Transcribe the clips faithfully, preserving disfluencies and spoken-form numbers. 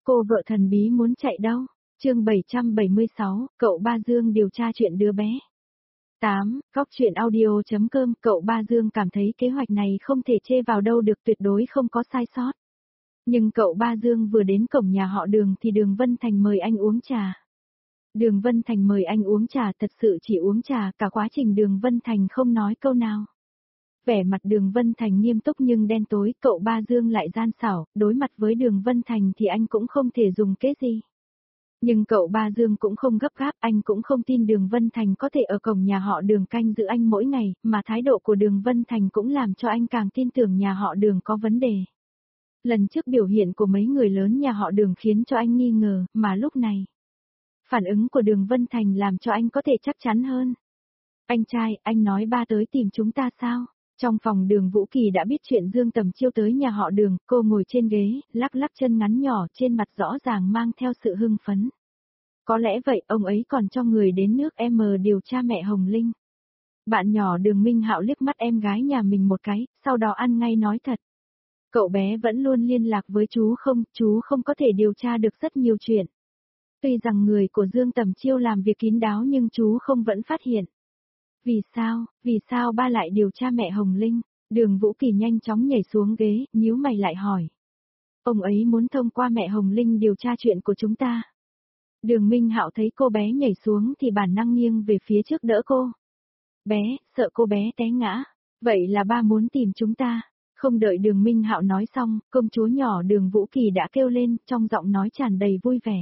Cô vợ thần bí muốn chạy đâu? Chương bảy trăm bảy mươi sáu, cậu Ba Dương điều tra chuyện đứa bé. tám. Góc truyện audio.com. Cậu Ba Dương cảm thấy kế hoạch này không thể chê vào đâu được, tuyệt đối không có sai sót. Nhưng cậu Ba Dương vừa đến cổng nhà họ Đường thì Đường Vân Thành mời anh uống trà. Đường Vân Thành mời anh uống trà, thật sự chỉ uống trà, cả quá trình Đường Vân Thành không nói câu nào. Vẻ mặt Đường Vân Thành nghiêm túc nhưng đen tối, cậu Ba Dương lại gian xảo, đối mặt với Đường Vân Thành thì anh cũng không thể dùng kế gì. Nhưng cậu Ba Dương cũng không gấp gáp, anh cũng không tin Đường Vân Thành có thể ở cổng nhà họ Đường canh giữ anh mỗi ngày, mà thái độ của Đường Vân Thành cũng làm cho anh càng tin tưởng nhà họ Đường có vấn đề. Lần trước biểu hiện của mấy người lớn nhà họ Đường khiến cho anh nghi ngờ, mà lúc này, phản ứng của Đường Vân Thành làm cho anh có thể chắc chắn hơn. Anh trai, anh nói ba tới tìm chúng ta sao? Trong phòng Đường Vũ Kỳ đã biết chuyện Dương Tầm Chiêu tới nhà họ Đường, cô ngồi trên ghế, lắc lắc chân ngắn nhỏ, trên mặt rõ ràng mang theo sự hưng phấn. Có lẽ vậy, ông ấy còn cho người đến nước M điều tra mẹ Hồng Linh. Bạn nhỏ Đường Minh Hạo liếc mắt em gái nhà mình một cái, sau đó ăn ngay nói thật. Cậu bé vẫn luôn liên lạc với chú không, chú không có thể điều tra được rất nhiều chuyện. Tuy rằng người của Dương Tầm Chiêu làm việc kín đáo nhưng chú không vẫn phát hiện. Vì sao, vì sao ba lại điều tra mẹ Hồng Linh? Đường Vũ Kỳ nhanh chóng nhảy xuống ghế, nhíu mày lại hỏi. Ông ấy muốn thông qua mẹ Hồng Linh điều tra chuyện của chúng ta. Đường Minh Hạo thấy cô bé nhảy xuống thì bản năng nghiêng về phía trước đỡ cô. Bé, sợ cô bé té ngã. Vậy là ba muốn tìm chúng ta. Không đợi Đường Minh Hạo nói xong, công chúa nhỏ Đường Vũ Kỳ đã kêu lên, trong giọng nói tràn đầy vui vẻ.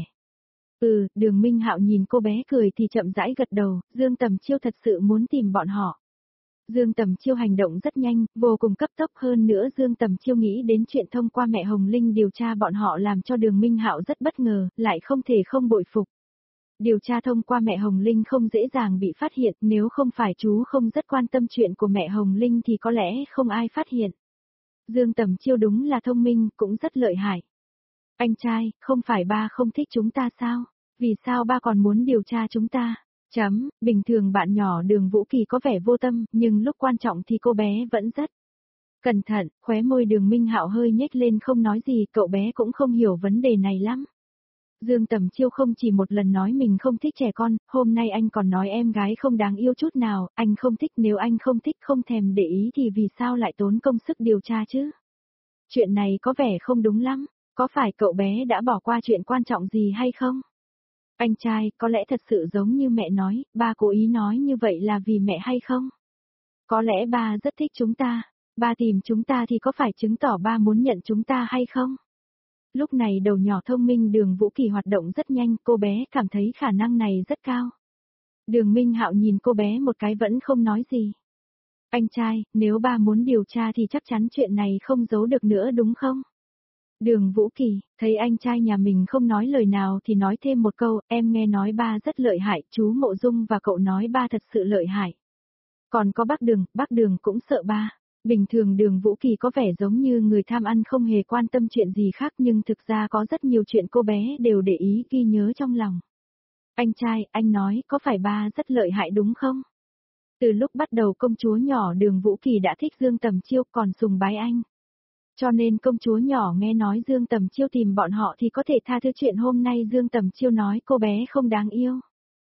Ừ, Đường Minh Hạo nhìn cô bé cười thì chậm rãi gật đầu, Dương Tầm Chiêu thật sự muốn tìm bọn họ. Dương Tầm Chiêu hành động rất nhanh, vô cùng cấp tốc, hơn nữa Dương Tầm Chiêu nghĩ đến chuyện thông qua mẹ Hồng Linh điều tra bọn họ làm cho Đường Minh Hạo rất bất ngờ, lại không thể không bội phục. Điều tra thông qua mẹ Hồng Linh không dễ dàng bị phát hiện, nếu không phải chú không rất quan tâm chuyện của mẹ Hồng Linh thì có lẽ không ai phát hiện. Dương Tầm Chiêu đúng là thông minh, cũng rất lợi hại. Anh trai, không phải ba không thích chúng ta sao? Vì sao ba còn muốn điều tra chúng ta? Chấm, bình thường bạn nhỏ Đường Vũ Kỳ có vẻ vô tâm, nhưng lúc quan trọng thì cô bé vẫn rất cẩn thận, khóe môi Đường Minh Hạo hơi nhếch lên không nói gì, cậu bé cũng không hiểu vấn đề này lắm. Dương Tầm Chiêu không chỉ một lần nói mình không thích trẻ con, hôm nay anh còn nói em gái không đáng yêu chút nào, anh không thích, nếu anh không thích không thèm để ý thì vì sao lại tốn công sức điều tra chứ? Chuyện này có vẻ không đúng lắm, có phải cậu bé đã bỏ qua chuyện quan trọng gì hay không? Anh trai, có lẽ thật sự giống như mẹ nói, ba cố ý nói như vậy là vì mẹ hay không? Có lẽ ba rất thích chúng ta, ba tìm chúng ta thì có phải chứng tỏ ba muốn nhận chúng ta hay không? Lúc này đầu nhỏ thông minh Đường Vũ Kỳ hoạt động rất nhanh, cô bé cảm thấy khả năng này rất cao. Đường Minh Hạo nhìn cô bé một cái vẫn không nói gì. Anh trai, nếu ba muốn điều tra thì chắc chắn chuyện này không giấu được nữa đúng không? Đường Vũ Kỳ, thấy anh trai nhà mình không nói lời nào thì nói thêm một câu, em nghe nói ba rất lợi hại, chú Mộ Dung và cậu nói ba thật sự lợi hại. Còn có bác Đường, bác Đường cũng sợ ba. Bình thường Đường Vũ Kỳ có vẻ giống như người tham ăn không hề quan tâm chuyện gì khác nhưng thực ra có rất nhiều chuyện cô bé đều để ý ghi nhớ trong lòng. Anh trai, anh nói có phải ba rất lợi hại đúng không? Từ lúc bắt đầu công chúa nhỏ Đường Vũ Kỳ đã thích Dương Tầm Chiêu còn sùng bái anh. Cho nên công chúa nhỏ nghe nói Dương Tầm Chiêu tìm bọn họ thì có thể tha thứ chuyện hôm nay Dương Tầm Chiêu nói cô bé không đáng yêu.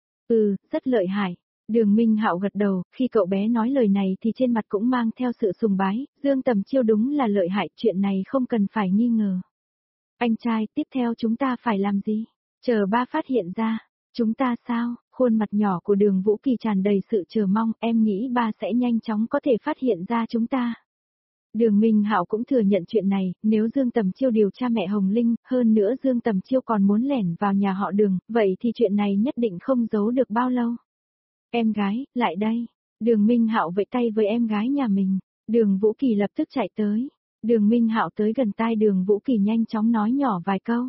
Ừ, rất lợi hại. Đường Minh Hạo gật đầu, khi cậu bé nói lời này thì trên mặt cũng mang theo sự sùng bái, Dương Tầm Chiêu đúng là lợi hại, chuyện này không cần phải nghi ngờ. Anh trai, tiếp theo chúng ta phải làm gì? Chờ ba phát hiện ra, chúng ta sao? Khuôn mặt nhỏ của Đường Vũ Kỳ tràn đầy sự chờ mong, em nghĩ ba sẽ nhanh chóng có thể phát hiện ra chúng ta. Đường Minh Hạo cũng thừa nhận chuyện này, nếu Dương Tầm Chiêu điều tra mẹ Hồng Linh, hơn nữa Dương Tầm Chiêu còn muốn lẻn vào nhà họ Đường, vậy thì chuyện này nhất định không giấu được bao lâu. Em gái, lại đây. Đường Minh Hạo vẫy tay với em gái nhà mình. Đường Vũ Kỳ lập tức chạy tới. Đường Minh Hạo tới gần tai Đường Vũ Kỳ nhanh chóng nói nhỏ vài câu.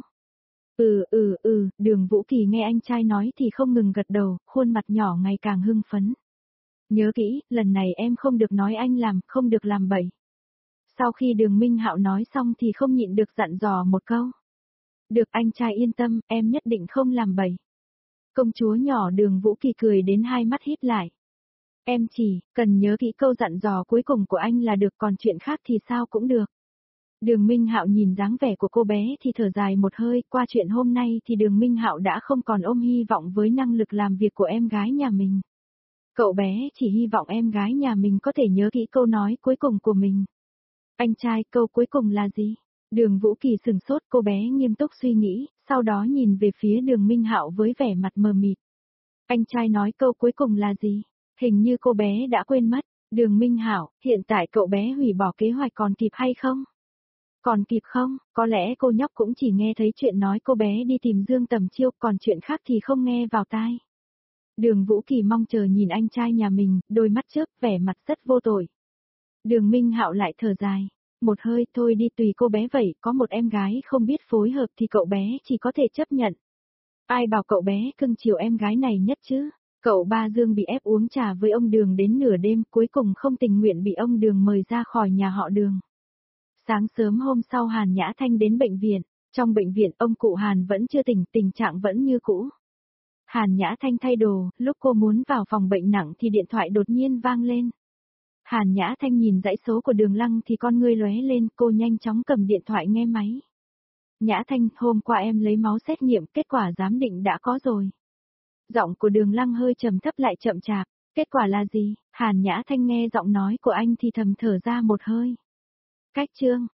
Ừ ừ ừ, Đường Vũ Kỳ nghe anh trai nói thì không ngừng gật đầu, khuôn mặt nhỏ ngày càng hưng phấn. Nhớ kỹ, lần này em không được nói anh làm, không được làm bậy. Sau khi Đường Minh Hạo nói xong thì không nhịn được dặn dò một câu. Được anh trai yên tâm, em nhất định không làm bậy. Công chúa nhỏ Đường Vũ Kỳ cười đến hai mắt híp lại. Em chỉ cần nhớ kỹ câu dặn dò cuối cùng của anh là được, còn chuyện khác thì sao cũng được. Đường Minh Hạo nhìn dáng vẻ của cô bé thì thở dài một hơi, qua chuyện hôm nay thì Đường Minh Hạo đã không còn ôm hy vọng với năng lực làm việc của em gái nhà mình. Cậu bé chỉ hy vọng em gái nhà mình có thể nhớ kỹ câu nói cuối cùng của mình. Anh trai, câu cuối cùng là gì? Đường Vũ Kỳ sừng sốt, cô bé nghiêm túc suy nghĩ, sau đó nhìn về phía Đường Minh Hạo với vẻ mặt mờ mịt. Anh trai nói câu cuối cùng là gì? Hình như cô bé đã quên mất. Đường Minh Hạo, hiện tại cậu bé hủy bỏ kế hoạch còn kịp hay không? Còn kịp không? Có lẽ cô nhóc cũng chỉ nghe thấy chuyện nói cô bé đi tìm Dương Tầm Chiêu, còn chuyện khác thì không nghe vào tai. Đường Vũ Kỳ mong chờ nhìn anh trai nhà mình, đôi mắt chớp, vẻ mặt rất vô tội. Đường Minh Hạo lại thở dài. Một hơi thôi đi, tùy cô bé vậy, có một em gái không biết phối hợp thì cậu bé chỉ có thể chấp nhận. Ai bảo cậu bé cưng chiều em gái này nhất chứ? Cậu ba Dương bị ép uống trà với ông Đường đến nửa đêm, cuối cùng không tình nguyện bị ông Đường mời ra khỏi nhà họ Đường. Sáng sớm hôm sau Hàn Nhã Thanh đến bệnh viện, trong bệnh viện ông cụ Hàn vẫn chưa tỉnh, tình trạng vẫn như cũ. Hàn Nhã Thanh thay đồ, lúc cô muốn vào phòng bệnh nặng thì điện thoại đột nhiên vang lên. Hàn Nhã Thanh nhìn dãy số của Đường Lăng thì con ngươi lóe lên, cô nhanh chóng cầm điện thoại nghe máy. Nhã Thanh, hôm qua em lấy máu xét nghiệm, kết quả giám định đã có rồi. Giọng của Đường Lăng hơi trầm thấp lại chậm chạp, kết quả là gì? Hàn Nhã Thanh nghe giọng nói của anh thì thầm thở ra một hơi. Cách chương,